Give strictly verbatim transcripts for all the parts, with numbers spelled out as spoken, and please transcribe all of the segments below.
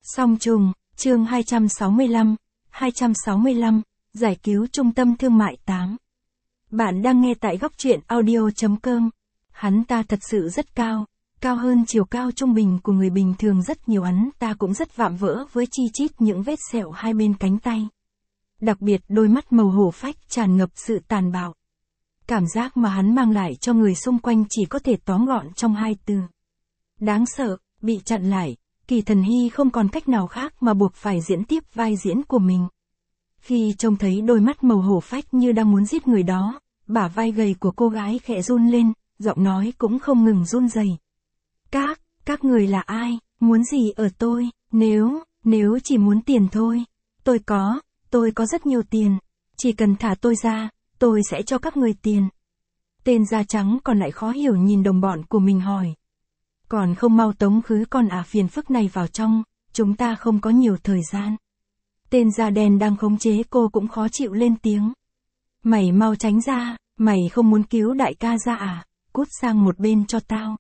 Song trùng, chương hai trăm sáu mươi lăm, hai trăm sáu mươi lăm, giải cứu trung tâm thương mại tám. Bạn đang nghe tại góc truyện audio chấm com. Hắn ta thật sự rất cao, cao hơn chiều cao trung bình của người bình thường rất nhiều. Hắn ta cũng rất vạm vỡ với chi chít những vết sẹo hai bên cánh tay. Đặc biệt đôi mắt màu hổ phách tràn ngập sự tàn bạo. Cảm giác mà hắn mang lại cho người xung quanh chỉ có thể tóm gọn trong hai từ. Đáng sợ, bị chặn lại, Kỳ Thần Hy không còn cách nào khác mà buộc phải diễn tiếp vai diễn của mình. Khi trông thấy đôi mắt màu hổ phách như đang muốn giết người đó, bả vai gầy của cô gái khẽ run lên, giọng nói cũng không ngừng run rẩy. Các, các người là ai, muốn gì ở tôi, nếu, nếu chỉ muốn tiền thôi. Tôi có, tôi có rất nhiều tiền, chỉ cần thả tôi ra, tôi sẽ cho các người tiền. Tên da trắng còn lại khó hiểu nhìn đồng bọn của mình hỏi. Còn không mau tống khứ con ả phiền phức này vào trong, chúng ta không có nhiều thời gian. Tên da đen đang khống chế cô cũng khó chịu lên tiếng. Mày mau tránh ra, mày không muốn cứu đại ca ra à, cút sang một bên cho tao.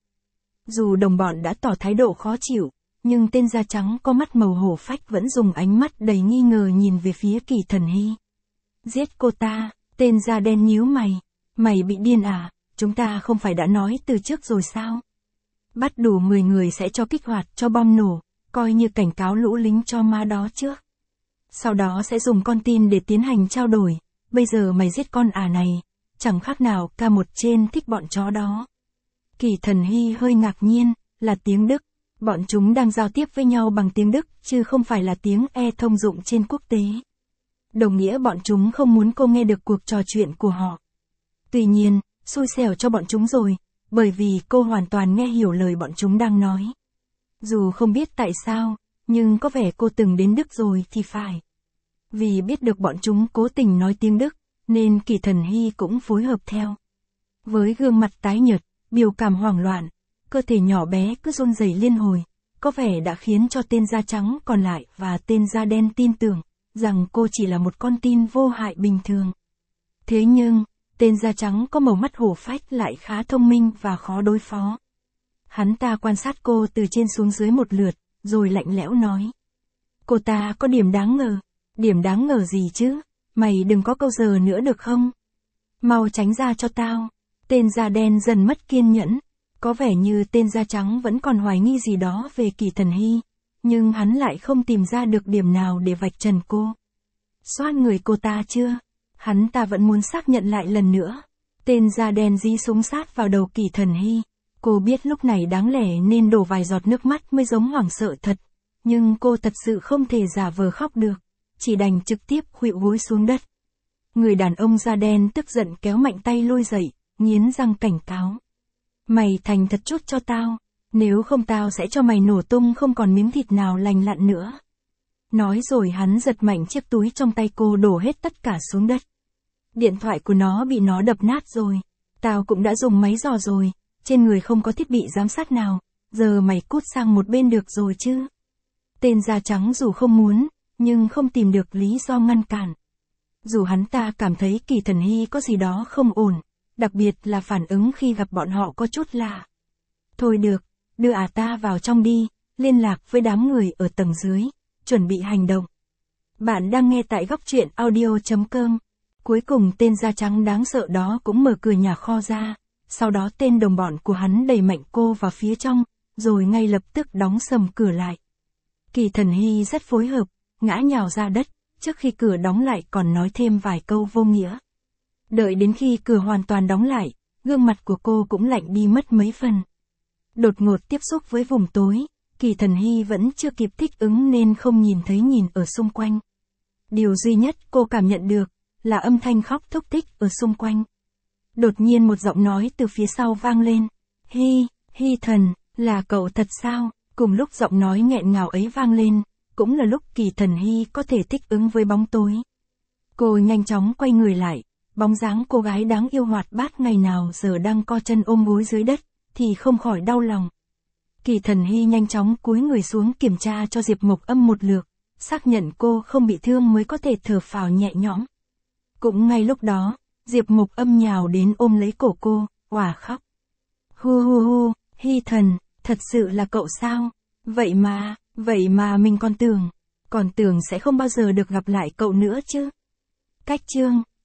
Dù đồng bọn đã tỏ thái độ khó chịu, nhưng tên da trắng có mắt màu hổ phách vẫn dùng ánh mắt đầy nghi ngờ nhìn về phía Kỳ Thần Hy. Giết cô ta, tên da đen nhíu mày. Mày bị điên à, chúng ta không phải đã nói từ trước rồi sao? Bắt đủ mười người sẽ cho kích hoạt cho bom nổ, coi như cảnh cáo lũ lính cho ma đó trước. Sau đó sẽ dùng con tin để tiến hành trao đổi, bây giờ mày giết con ả này, chẳng khác nào ca một trên thích bọn chó đó. Kỳ Thần Hy hơi ngạc nhiên, là tiếng Đức, bọn chúng đang giao tiếp với nhau bằng tiếng Đức chứ không phải là tiếng E thông dụng trên quốc tế. Đồng nghĩa bọn chúng không muốn cô nghe được cuộc trò chuyện của họ. Tuy nhiên, xui xẻo cho bọn chúng rồi, bởi vì cô hoàn toàn nghe hiểu lời bọn chúng đang nói. Dù không biết tại sao, nhưng có vẻ cô từng đến Đức rồi thì phải. Vì biết được bọn chúng cố tình nói tiếng Đức, nên Kỳ Thần Hy cũng phối hợp theo. Với gương mặt tái nhợt, biểu cảm hoảng loạn, cơ thể nhỏ bé cứ run rẩy liên hồi, có vẻ đã khiến cho tên da trắng còn lại và tên da đen tin tưởng rằng cô chỉ là một con tin vô hại bình thường. Thế nhưng, tên da trắng có màu mắt hổ phách lại khá thông minh và khó đối phó. Hắn ta quan sát cô từ trên xuống dưới một lượt, rồi lạnh lẽo nói. Cô ta có điểm đáng ngờ. Điểm đáng ngờ gì chứ? Mày đừng có câu giờ nữa được không? Mau tránh ra cho tao. Tên da đen dần mất kiên nhẫn. Có vẻ như tên da trắng vẫn còn hoài nghi gì đó về Kỳ Thần Hy. Nhưng hắn lại không tìm ra được điểm nào để vạch trần cô. Xoát người cô ta chưa? Hắn ta vẫn muốn xác nhận lại lần nữa. Tên da đen dí súng sát vào đầu Kỳ Thần Hy. Cô biết lúc này đáng lẽ nên đổ vài giọt nước mắt mới giống hoảng sợ thật. Nhưng cô thật sự không thể giả vờ khóc được. Chỉ đành trực tiếp khuỵu gối xuống đất. Người đàn ông da đen tức giận kéo mạnh tay lôi dậy, nghiến răng cảnh cáo. Mày thành thật chút cho tao. Nếu không tao sẽ cho mày nổ tung không còn miếng thịt nào lành lặn nữa. Nói rồi hắn giật mạnh chiếc túi trong tay cô đổ hết tất cả xuống đất. Điện thoại của nó bị nó đập nát rồi. Tao cũng đã dùng máy dò rồi, trên người không có thiết bị giám sát nào, giờ mày cút sang một bên được rồi chứ. Tên da trắng dù không muốn, nhưng không tìm được lý do ngăn cản. Dù hắn ta cảm thấy Kỳ Thần Hy có gì đó không ổn, đặc biệt là phản ứng khi gặp bọn họ có chút lạ. Thôi được, đưa ả ta vào trong đi, liên lạc với đám người ở tầng dưới, chuẩn bị hành động. Bạn đang nghe tại góc truyện audio chấm com. Cuối cùng tên da trắng đáng sợ đó cũng mở cửa nhà kho ra, sau đó tên đồng bọn của hắn đẩy mạnh cô vào phía trong, rồi ngay lập tức đóng sầm cửa lại. Kỳ Thần Hy rất phối hợp, ngã nhào ra đất, trước khi cửa đóng lại còn nói thêm vài câu vô nghĩa. Đợi đến khi cửa hoàn toàn đóng lại, gương mặt của cô cũng lạnh đi mất mấy phần. Đột ngột tiếp xúc với vùng tối, Kỳ Thần Hy vẫn chưa kịp thích ứng nên không nhìn thấy nhìn ở xung quanh. Điều duy nhất cô cảm nhận được là âm thanh khóc thúc thích ở xung quanh. Đột nhiên một giọng nói từ phía sau vang lên. Hy, Hy thần, là cậu thật sao? Cùng lúc giọng nói nghẹn ngào ấy vang lên, cũng là lúc Kỳ Thần Hy có thể thích ứng với bóng tối. Cô nhanh chóng quay người lại, bóng dáng cô gái đáng yêu hoạt bát ngày nào giờ đang co chân ôm gối dưới đất, thì không khỏi đau lòng. Kỳ Thần Hy nhanh chóng cúi người xuống kiểm tra cho Diệp Mộc Âm một lượt, xác nhận cô không bị thương mới có thể thở phào nhẹ nhõm. Cũng ngay lúc đó, Diệp Mộc Âm nhào đến ôm lấy cổ cô, òa khóc. Hu hu hu, Hy thần, thật sự là cậu sao? Vậy mà, Vậy mà mình còn tưởng, còn tưởng sẽ không bao giờ được gặp lại cậu nữa chứ. Cách chương